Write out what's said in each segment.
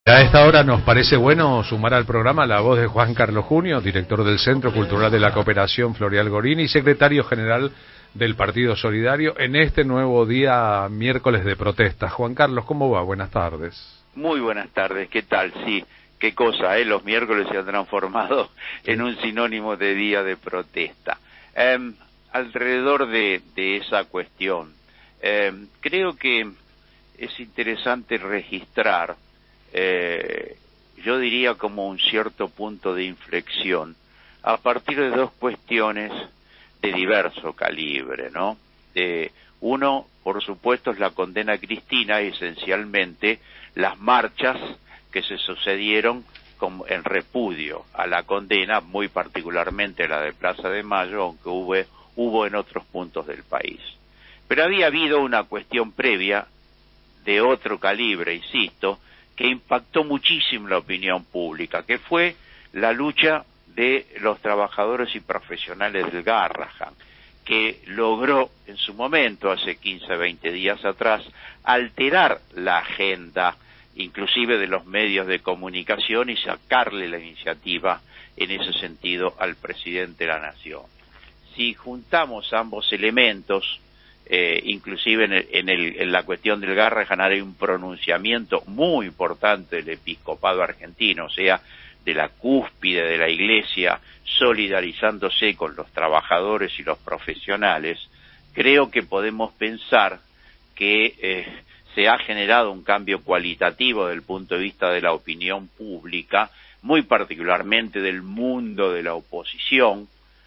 A esta hora nos parece bueno sumar al programa la voz de Juan Carlos Junio, director del Centro Cultural de la Cooperación Floreal Gorini y secretario general del Partido Solidario en este nuevo día miércoles de protesta. Juan Carlos, ¿cómo va? Buenas tardes. Muy buenas tardes, ¿qué tal? Sí, qué cosa, los miércoles se han transformado en un sinónimo de día de protesta. Alrededor de esa cuestión, creo que es interesante registrar, yo diría como un cierto punto de inflexión, a partir de dos cuestiones de diverso calibre, ¿no? Uno, por supuesto, es la condena cristina, esencialmente las marchas que se sucedieron en repudio a la condena, muy particularmente la de Plaza de Mayo, aunque hubo en otros puntos del país. Pero había habido una cuestión previa de otro calibre, insisto, que impactó muchísimo la opinión pública, que fue la lucha de los trabajadores y profesionales del Garrahan, que logró en su momento, hace 15, 20 días atrás, alterar la agenda, inclusive de los medios de comunicación, y sacarle la iniciativa en ese sentido al presidente de la Nación. Si juntamos ambos elementos, inclusive en la cuestión del Garrahan hay un pronunciamiento muy importante del episcopado argentino, o sea, de la cúspide de la Iglesia, solidarizándose con los trabajadores y los profesionales. Creo que podemos pensar que se ha generado un cambio cualitativo desde el punto de vista de la opinión pública, muy particularmente del mundo de la oposición,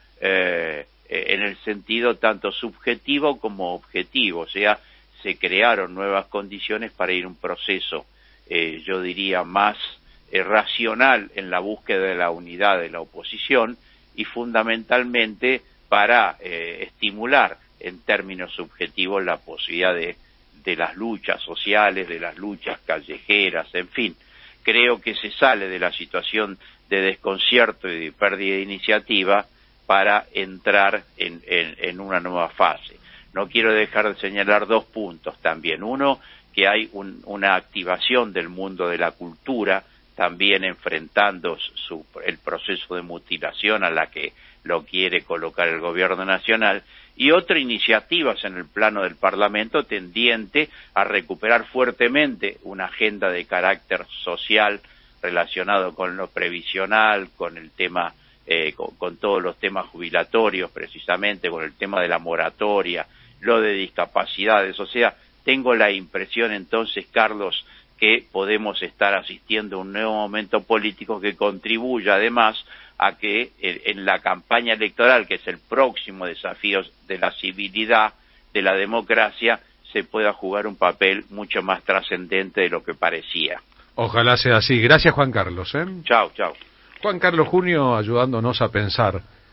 en el sentido tanto subjetivo como objetivo, o sea, se crearon nuevas condiciones para ir a un proceso, yo diría, más racional en la búsqueda de la unidad de la oposición y fundamentalmente para estimular en términos subjetivos la posibilidad de las luchas sociales, de las luchas callejeras, en fin. Creo que se sale de la situación de desconcierto y de pérdida de iniciativa para entrar en una nueva fase. No quiero dejar de señalar dos puntos también. Uno, que hay una activación del mundo de la cultura, también enfrentando el proceso de mutilación a la que lo quiere colocar el gobierno nacional, y otra iniciativas en el plano del Parlamento tendiente a recuperar fuertemente una agenda de carácter social relacionado con lo previsional, con el tema, con todos los temas jubilatorios precisamente, con el tema de la moratoria, lo de discapacidades. O sea, tengo la impresión entonces, Carlos, que podemos estar asistiendo a un nuevo momento político que contribuya además a que en la campaña electoral, que es el próximo desafío de la civilidad, de la democracia, se pueda jugar un papel mucho más trascendente de lo que parecía. Ojalá sea así. Gracias, Juan Carlos. Chao, chao. Juan Carlos Junio ayudándonos a pensar